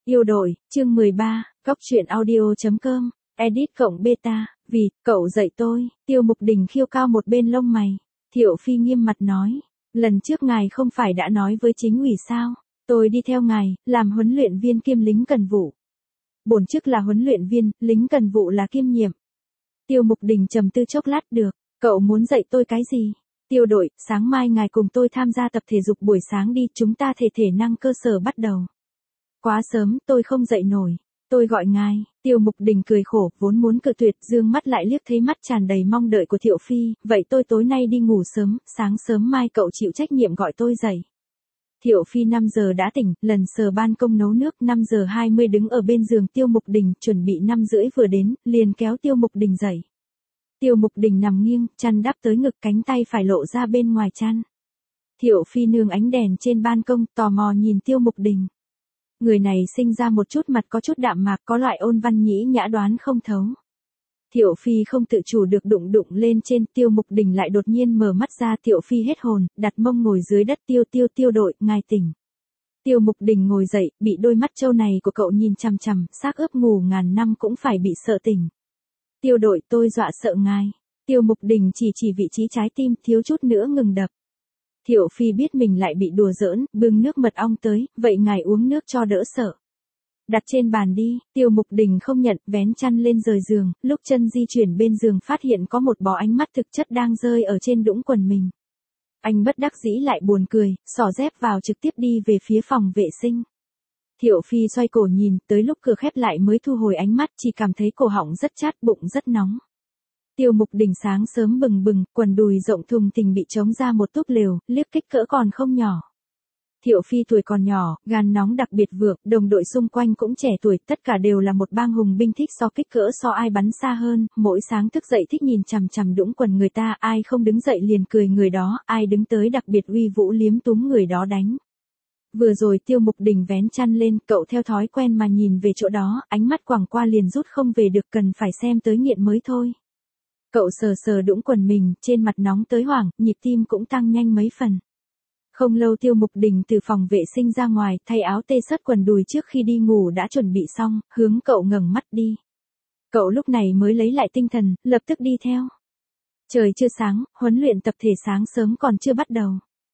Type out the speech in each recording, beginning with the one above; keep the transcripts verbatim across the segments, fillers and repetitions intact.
Yêu đội, chương mười ba, Cóc truyện audio.com, edit cộng beta, vì, cậu dạy tôi, Tiêu Mục Đình khiêu cao một bên lông mày. Thiệu Phi nghiêm mặt nói, lần trước ngài không phải đã nói với chính ủy sao, tôi đi theo ngài, làm huấn luyện viên kiêm lính cần vụ. Bổn chức là huấn luyện viên, lính cần vụ là kiêm nhiệm. Tiêu Mục Đình trầm tư chốc lát được, cậu muốn dạy tôi cái gì? Tiêu đội, sáng mai ngài cùng tôi tham gia tập thể dục buổi sáng đi, chúng ta thể thể năng cơ sở bắt đầu. Quá sớm, tôi không dậy nổi. Tôi gọi ngài. Tiêu Mục Đình cười khổ, vốn muốn cự tuyệt, dương mắt lại liếc thấy mắt tràn đầy mong đợi của Thiệu Phi, vậy tôi tối nay đi ngủ sớm, sáng sớm mai cậu chịu trách nhiệm gọi tôi dậy. Thiệu Phi năm giờ đã tỉnh, lần sờ ban công nấu nước, năm giờ hai mươi đứng ở bên giường Tiêu Mục Đình, chuẩn bị năm rưỡi vừa đến, liền kéo Tiêu Mục Đình dậy. Tiêu Mục Đình nằm nghiêng, chăn đắp tới ngực, cánh tay phải lộ ra bên ngoài chăn. Thiệu Phi nương ánh đèn trên ban công, tò mò nhìn Tiêu Mục Đình. Người này sinh ra một chút mặt có chút đạm mạc, có loại ôn văn nhĩ nhã đoán không thấu. Thiệu Phi không tự chủ được đụng đụng lên trên, Tiêu Mục Đình lại đột nhiên mở mắt ra, Thiệu Phi hết hồn, đặt mông ngồi dưới đất. Tiêu tiêu tiêu đội, ngài tỉnh. Tiêu Mục Đình ngồi dậy, bị đôi mắt trâu này của cậu nhìn chằm chằm, xác ướp ngủ ngàn năm cũng phải bị sợ tỉnh. Tiêu đội, tôi dọa sợ ngài. Tiêu Mục Đình chỉ chỉ vị trí trái tim, thiếu chút nữa ngừng đập. Thiệu Phi biết mình lại bị đùa giỡn, bưng nước mật ong tới, vậy ngài uống nước cho đỡ sợ. Đặt trên bàn đi. Tiêu Mục Đình không nhận, vén chăn lên rời giường, lúc chân di chuyển bên giường phát hiện có một bó ánh mắt thực chất đang rơi ở trên đũng quần mình. Anh bất đắc dĩ lại buồn cười, xỏ dép vào trực tiếp đi về phía phòng vệ sinh. Thiệu Phi xoay cổ nhìn, tới lúc cửa khép lại mới thu hồi ánh mắt, chỉ cảm thấy cổ họng rất chát, bụng rất nóng. Tiêu Mục Đình sáng sớm bừng bừng, quần đùi rộng thùng thình bị trống ra một túp lều, liếc kích cỡ còn không nhỏ. Thiệu Phi tuổi còn nhỏ, gan nóng đặc biệt vượng, đồng đội xung quanh cũng trẻ tuổi, tất cả đều là một bang hùng binh, thích so kích cỡ so ai bắn xa hơn, mỗi sáng thức dậy thích nhìn chằm chằm đũng quần người ta, ai không đứng dậy liền cười người đó, ai đứng tới đặc biệt uy vũ liếm túm người đó đánh. Vừa rồi Tiêu Mục Đình vén chăn lên, cậu theo thói quen mà nhìn về chỗ đó, ánh mắt quẳng qua liền rút không về được, cần phải xem tới nghiện mới thôi. Cậu sờ sờ đũng quần mình, trên mặt nóng tới hoảng, nhịp tim cũng tăng nhanh mấy phần. Không lâu Tiêu Mục Đình từ phòng vệ sinh ra ngoài, thay áo tê sất quần đùi trước khi đi ngủ đã chuẩn bị xong, hướng cậu ngẩng mắt đi. Cậu lúc này mới lấy lại tinh thần, lập tức đi theo. Trời chưa sáng, huấn luyện tập thể sáng sớm còn chưa bắt đầu.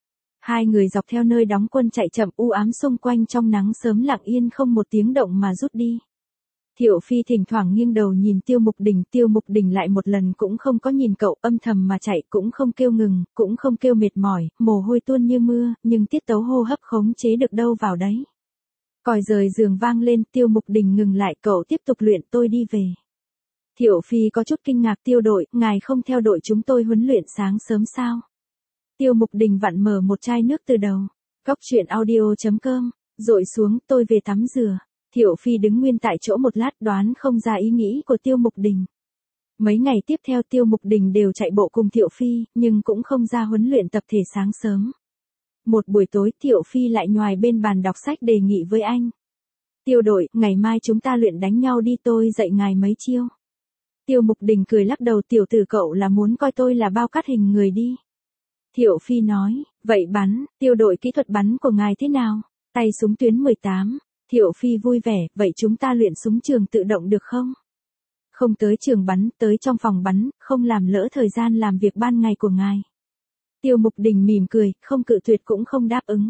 Hai người dọc theo nơi đóng quân chạy chậm, u ám xung quanh trong nắng sớm lặng yên không một tiếng động mà rút đi. Thiệu Phi thỉnh thoảng nghiêng đầu nhìn Tiêu Mục Đình, Tiêu Mục Đình lại một lần cũng không có nhìn cậu, âm thầm mà chạy, cũng không kêu ngừng, cũng không kêu mệt mỏi, mồ hôi tuôn như mưa, nhưng tiết tấu hô hấp khống chế được đâu vào đấy. Còi rời giường vang lên, Tiêu Mục Đình ngừng lại, cậu tiếp tục luyện, tôi đi về. Thiệu Phi có chút kinh ngạc, Tiêu đội, ngài không theo đội chúng tôi huấn luyện sáng sớm sao? Tiêu Mục Đình vặn mở một chai nước từ đầu. Cóc truyện audio.com, dội xuống, tôi về tắm rửa. Thiệu Phi đứng nguyên tại chỗ một lát, đoán không ra ý nghĩ của Tiêu Mục Đình. Mấy ngày tiếp theo Tiêu Mục Đình đều chạy bộ cùng Thiệu Phi, nhưng cũng không ra huấn luyện tập thể sáng sớm. Một buổi tối Thiệu Phi lại nhoài bên bàn đọc sách đề nghị với anh. Tiêu đội, ngày mai chúng ta luyện đánh nhau đi, tôi dạy ngài mấy chiêu. Tiêu Mục Đình cười lắc đầu, tiểu tử cậu là muốn coi tôi là bao cát hình người đi. Thiệu Phi nói, vậy bắn, Tiêu đội kỹ thuật bắn của ngài thế nào? Tay súng tuyến mười tám. Thiệu Phi vui vẻ, vậy chúng ta luyện súng trường tự động được không? Không tới trường bắn, tới trong phòng bắn, không làm lỡ thời gian làm việc ban ngày của ngài. Tiêu Mục Đình mỉm cười, không cự tuyệt cũng không đáp ứng.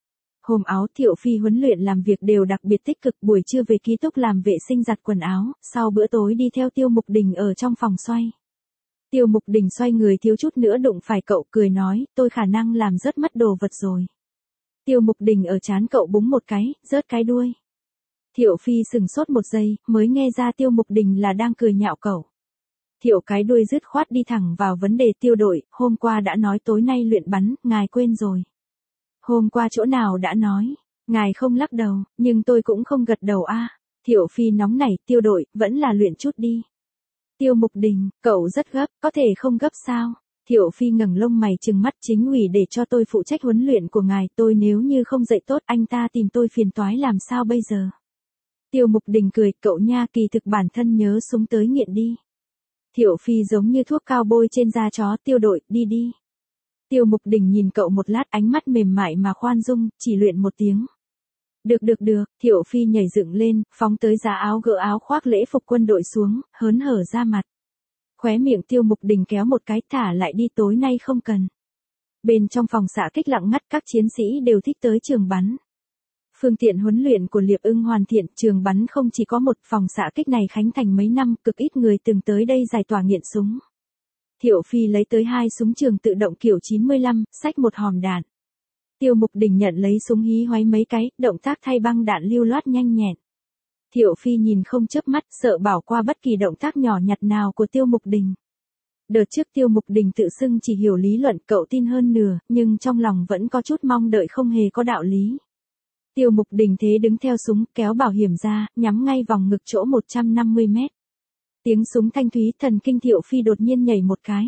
Hôm áo Thiệu Phi huấn luyện làm việc đều đặc biệt tích cực, buổi trưa về ký túc làm vệ sinh giặt quần áo, sau bữa tối đi theo Tiêu Mục Đình ở trong phòng xoay. Tiêu Mục Đình xoay người thiếu chút nữa đụng phải cậu, cười nói, tôi khả năng làm rớt mất đồ vật rồi. Tiêu Mục Đình ở trán cậu búng một cái, rớt cái đuôi. Thiệu Phi sừng sốt một giây, mới nghe ra Tiêu Mục Đình là đang cười nhạo cậu. Thiệu cái đuôi dứt khoát đi thẳng vào vấn đề, Tiêu đội, hôm qua đã nói tối nay luyện bắn, ngài quên rồi. Hôm qua chỗ nào đã nói, ngài không lắc đầu, nhưng tôi cũng không gật đầu a. À. Thiệu Phi nóng nảy, Tiêu đội, vẫn là luyện chút đi. Tiêu Mục Đình, cậu rất gấp, có thể không gấp sao? Thiệu Phi ngẩng lông mày trừng mắt, chính ủy để cho tôi phụ trách huấn luyện của ngài, tôi nếu như không dạy tốt anh ta tìm tôi phiền toái làm sao bây giờ? Tiêu Mục Đình cười, cậu nha, kỳ thực bản thân nhớ súng tới nghiện đi. Thiệu Phi giống như thuốc cao bôi trên da chó, Tiêu đội, đi đi. Tiêu Mục Đình nhìn cậu một lát, ánh mắt mềm mại mà khoan dung, chỉ luyện một tiếng. Được được được, Thiệu Phi nhảy dựng lên, phóng tới giá áo gỡ áo khoác lễ phục quân đội xuống, hớn hở ra mặt. Khóe miệng Tiêu Mục Đình kéo một cái, thả lại đi, tối nay không cần. Bên trong phòng xạ kích lặng ngắt, các chiến sĩ đều thích tới trường bắn. Phương tiện huấn luyện của Liệp Ưng hoàn thiện, trường bắn không chỉ có một, phòng xạ kích này khánh thành mấy năm, cực ít người từng tới đây giải tỏa nghiện súng. Thiệu Phi lấy tới hai súng trường tự động kiểu chín mươi lăm, xách một hòm đạn. Tiêu Mục Đình nhận lấy súng hí hoáy mấy cái, động tác thay băng đạn lưu loát nhanh nhẹn. Thiệu Phi nhìn không chớp mắt, sợ bỏ qua bất kỳ động tác nhỏ nhặt nào của Tiêu Mục Đình. Đợt trước Tiêu Mục Đình tự xưng chỉ hiểu lý luận, cậu tin hơn nửa, nhưng trong lòng vẫn có chút mong đợi không hề có đạo lý. Tiêu Mục Đình thế đứng theo súng, kéo bảo hiểm ra, nhắm ngay vòng ngực chỗ một trăm năm mươi mét. Tiếng súng thanh thúy, thần kinh Thiệu Phi đột nhiên nhảy một cái.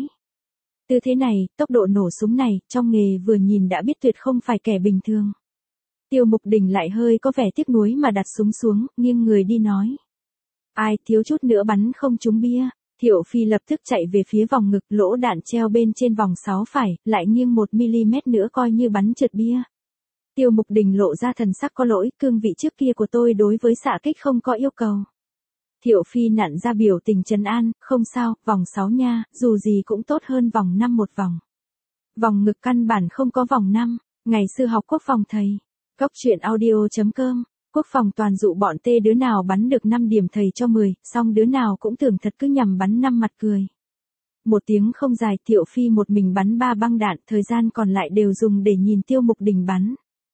Tư thế này, tốc độ nổ súng này, trong nghề vừa nhìn đã biết tuyệt không phải kẻ bình thường. Tiêu Mục Đình lại hơi có vẻ tiếc nuối mà đặt súng xuống, nghiêng người đi nói. Ai, thiếu chút nữa bắn không trúng bia. Thiệu Phi lập tức chạy về phía vòng ngực, lỗ đạn treo bên trên vòng sáu phải, lại nghiêng một mi-li-mét nữa coi như bắn trượt bia. Tiêu Mục Đình lộ ra thần sắc có lỗi, cương vị trước kia của tôi đối với xạ kích không có yêu cầu. Thiệu Phi nặn ra biểu tình trấn an, không sao, vòng sáu nha, dù gì cũng tốt hơn vòng năm một vòng. Vòng ngực căn bản không có vòng năm, ngày xưa học quốc phòng thầy. Cóc truyện audio chấm com, quốc phòng toàn dụ bọn tê đứa nào bắn được năm điểm thầy cho mười, xong đứa nào cũng tưởng thật cứ nhằm bắn năm mặt cười. Một tiếng không dài, Thiệu Phi một mình bắn ba băng đạn, thời gian còn lại đều dùng để nhìn Tiêu Mục Đình bắn.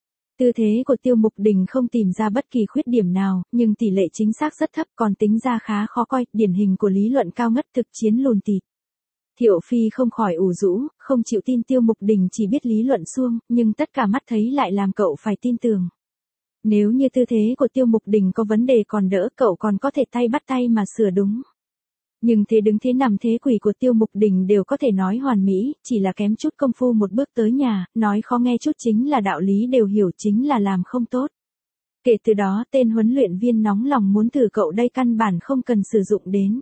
Tư thế của Tiêu Mục Đình không tìm ra bất kỳ khuyết điểm nào, nhưng tỷ lệ chính xác rất thấp, còn tính ra khá khó coi, điển hình của lý luận cao ngất, thực chiến lùn tịt. Thiệu Phi không khỏi ủ rũ, không chịu tin Tiêu Mục Đình chỉ biết lý luận suông, nhưng tất cả mắt thấy lại làm cậu phải tin tưởng. Nếu như tư thế của Tiêu Mục Đình có vấn đề còn đỡ, cậu còn có thể tay bắt tay mà sửa đúng. Nhưng thế đứng thế nằm thế quỷ của Tiêu Mục Đình đều có thể nói hoàn mỹ, chỉ là kém chút công phu một bước tới nhà, nói khó nghe chút chính là đạo lý đều hiểu, chính là làm không tốt. Kể từ đó tên huấn luyện viên nóng lòng muốn thử cậu đây căn bản không cần sử dụng đến.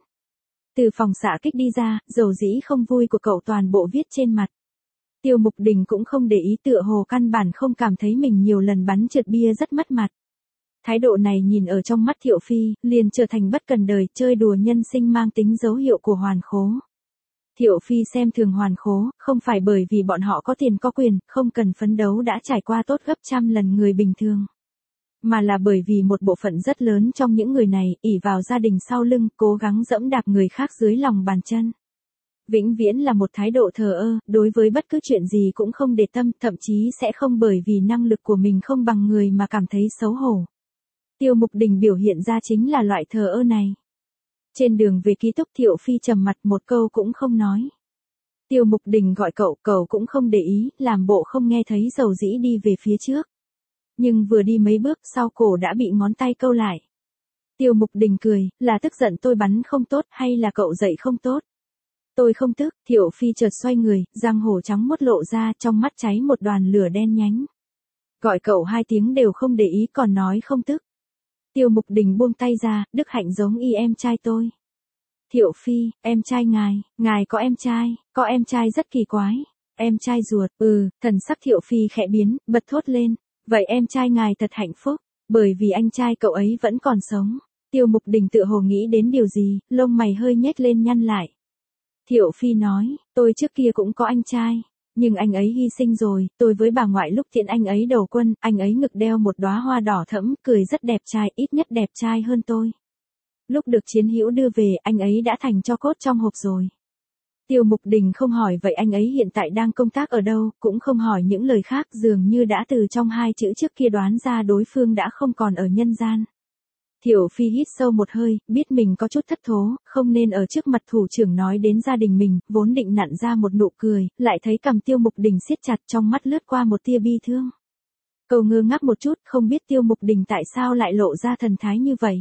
Từ phòng xạ kích đi ra, dầu dĩ không vui của cậu toàn bộ viết trên mặt. Tiêu Mục Đình cũng không để ý, tựa hồ căn bản không cảm thấy mình nhiều lần bắn trượt bia rất mất mặt. Thái độ này nhìn ở trong mắt Thiệu Phi, liền trở thành bất cần đời, chơi đùa nhân sinh mang tính dấu hiệu của hoàn khố. Thiệu Phi xem thường hoàn khố, không phải bởi vì bọn họ có tiền có quyền, không cần phấn đấu đã trải qua tốt gấp trăm lần người bình thường. Mà là bởi vì một bộ phận rất lớn trong những người này, ỷ vào gia đình sau lưng, cố gắng dẫm đạp người khác dưới lòng bàn chân. Vĩnh viễn là một thái độ thờ ơ, đối với bất cứ chuyện gì cũng không để tâm, thậm chí sẽ không bởi vì năng lực của mình không bằng người mà cảm thấy xấu hổ. Tiêu Mục Đình biểu hiện ra chính là loại thờ ơ này. Trên đường về ký túc, Thiệu Phi trầm mặt một câu cũng không nói. Tiêu Mục Đình gọi cậu, cậu cũng không để ý, làm bộ không nghe thấy, dầu dĩ đi về phía trước. Nhưng vừa đi mấy bước sau cổ đã bị ngón tay câu lại. Tiêu Mục Đình cười, là tức giận tôi bắn không tốt hay là cậu dạy không tốt? Tôi không tức. Thiệu Phi chợt xoay người, răng hổ trắng muốt lộ ra, trong mắt cháy một đoàn lửa đen nhánh. Gọi cậu hai tiếng đều không để ý, còn nói không tức. Tiêu Mục Đình buông tay ra, Đức Hạnh giống y em trai tôi. Thiệu Phi, em trai ngài, ngài có em trai, có em trai rất kỳ quái. Em trai ruột, ừ, thần sắc Thiệu Phi khẽ biến, bật thốt lên. Vậy em trai ngài thật hạnh phúc, bởi vì anh trai cậu ấy vẫn còn sống. Tiêu Mục Đình tự hồ nghĩ đến điều gì, lông mày hơi nhếch lên nhăn lại. Thiệu Phi nói, tôi trước kia cũng có anh trai, nhưng anh ấy hy sinh rồi, tôi với bà ngoại lúc tiễn anh ấy đầu quân, anh ấy ngực đeo một đóa hoa đỏ thẫm, cười rất đẹp trai, ít nhất đẹp trai hơn tôi. Lúc được chiến hữu đưa về, anh ấy đã thành tro cốt trong hộp rồi. Tiêu Mục Đình không hỏi vậy anh ấy hiện tại đang công tác ở đâu, cũng không hỏi những lời khác, dường như đã từ trong hai chữ trước kia đoán ra đối phương đã không còn ở nhân gian. Thiệu Phi hít sâu một hơi, biết mình có chút thất thố, không nên ở trước mặt thủ trưởng nói đến gia đình mình, vốn định nặn ra một nụ cười, lại thấy cằm Tiêu Mục Đình siết chặt, trong mắt lướt qua một tia bi thương. Cậu ngơ ngác một chút, không biết Tiêu Mục Đình tại sao lại lộ ra thần thái như vậy.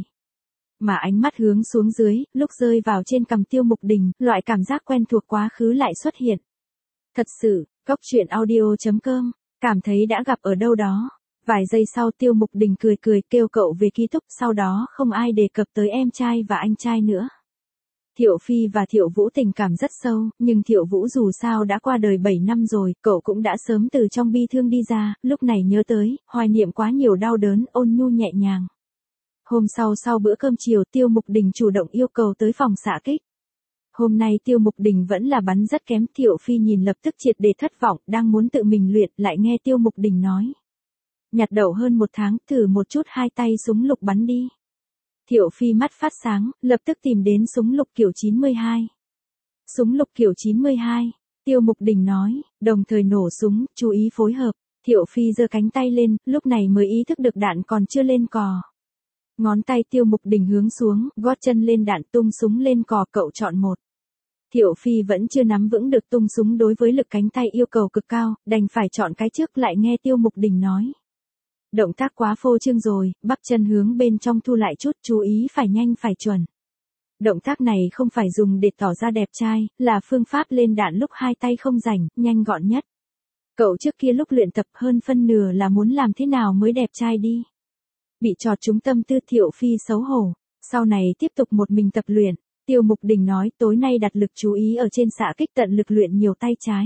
Mà ánh mắt hướng xuống dưới, lúc rơi vào trên cằm Tiêu Mục Đình, loại cảm giác quen thuộc quá khứ lại xuất hiện. Thật sự, cóc truyện audio chấm com, cảm thấy đã gặp ở đâu đó. Vài giây sau Tiêu Mục Đình cười cười kêu cậu về ký túc, sau đó không ai đề cập tới em trai và anh trai nữa. Thiệu Phi và Thiệu Vũ tình cảm rất sâu, nhưng Thiệu Vũ dù sao đã qua đời bảy năm rồi, cậu cũng đã sớm từ trong bi thương đi ra, lúc này nhớ tới, hoài niệm quá nhiều đau đớn, ôn nhu nhẹ nhàng. Hôm sau sau bữa cơm chiều Tiêu Mục Đình chủ động yêu cầu tới phòng xạ kích. Hôm nay Tiêu Mục Đình vẫn là bắn rất kém, Thiệu Phi nhìn lập tức triệt để thất vọng, đang muốn tự mình luyện, lại nghe Tiêu Mục Đình nói. Nhặt đậu hơn một tháng, thử một chút hai tay súng lục bắn đi. Thiệu Phi mắt phát sáng, lập tức tìm đến súng lục kiểu chín mươi hai. Súng lục kiểu chín mươi hai, Tiêu Mục Đình nói, đồng thời nổ súng, chú ý phối hợp. Thiệu Phi giơ cánh tay lên, lúc này mới ý thức được đạn còn chưa lên cò. Ngón tay Tiêu Mục Đình hướng xuống, gót chân lên đạn tung súng lên cò, cậu chọn một. Thiệu Phi vẫn chưa nắm vững được tung súng, đối với lực cánh tay yêu cầu cực cao, đành phải chọn cái trước, lại nghe Tiêu Mục Đình nói. Động tác quá phô trương rồi, bắp chân hướng bên trong thu lại chút, chú ý phải nhanh phải chuẩn. Động tác này không phải dùng để tỏ ra đẹp trai, là phương pháp lên đạn lúc hai tay không rảnh, nhanh gọn nhất. Cậu trước kia lúc luyện tập hơn phân nửa là muốn làm thế nào mới đẹp trai đi. Bị chọt trúng tâm tư, Thiệu Phi xấu hổ, sau này tiếp tục một mình tập luyện. Tiêu Mục Đình nói, tối nay đặt lực chú ý ở trên xạ kích, tận lực luyện nhiều tay trái.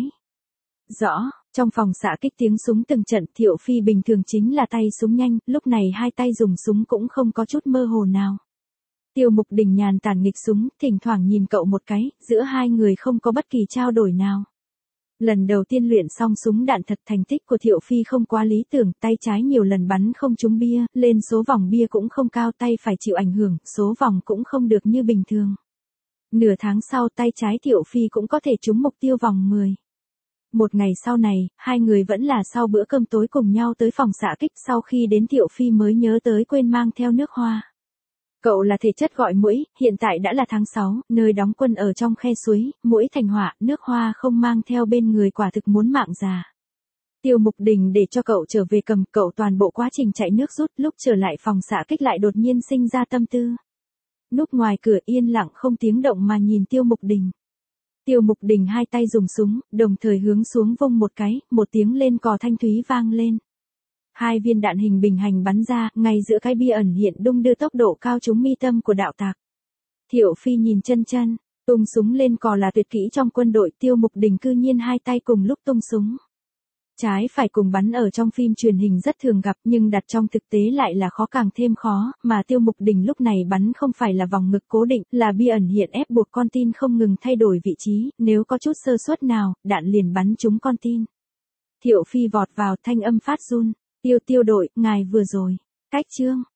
Rõ, trong phòng xạ kích tiếng súng từng trận, Thiệu Phi bình thường chính là tay súng nhanh, lúc này hai tay dùng súng cũng không có chút mơ hồ nào. Tiêu Mục Đình nhàn tản nghịch súng, thỉnh thoảng nhìn cậu một cái, giữa hai người không có bất kỳ trao đổi nào. Lần đầu tiên luyện xong súng đạn thật, thành tích của Thiệu Phi không quá lý tưởng, tay trái nhiều lần bắn không trúng bia, lên số vòng bia cũng không cao, tay phải chịu ảnh hưởng, số vòng cũng không được như bình thường. Nửa tháng sau tay trái Thiệu Phi cũng có thể trúng mục tiêu vòng mười. Một ngày sau này, hai người vẫn là sau bữa cơm tối cùng nhau tới phòng xạ kích, sau khi đến Thiệu Phi mới nhớ tới quên mang theo nước hoa. Cậu là thể chất gọi muỗi, hiện tại đã là tháng sáu, nơi đóng quân ở trong khe suối, muỗi thành họa, nước hoa không mang theo bên người quả thực muốn mạng già. Tiêu Mục Đình để cho cậu trở về cầm, cậu toàn bộ quá trình chạy nước rút, lúc trở lại phòng xạ kích lại đột nhiên sinh ra tâm tư. Núp ngoài cửa yên lặng không tiếng động mà nhìn Tiêu Mục Đình. Tiêu Mục Đình hai tay dùng súng, đồng thời hướng xuống vung một cái, một tiếng lên cò thanh thúy vang lên. Hai viên đạn hình bình hành bắn ra, ngay giữa cái bia ẩn hiện đung đưa tốc độ cao trúng mi tâm của đạo tặc. Thiệu Phi nhìn chân chân, tung súng lên cò là tuyệt kỹ trong quân đội, Tiêu Mục Đình cư nhiên hai tay cùng lúc tung súng. Trái phải cùng bắn ở trong phim truyền hình rất thường gặp, nhưng đặt trong thực tế lại là khó càng thêm khó, mà Tiêu Mục Đình lúc này bắn không phải là vòng ngực cố định, là bia ẩn hiện ép buộc con tin không ngừng thay đổi vị trí, nếu có chút sơ suất nào, đạn liền bắn trúng con tin. Thiệu Phi vọt vào, thanh âm phát run, Tiêu Tiêu đội, ngài vừa rồi, cách chương.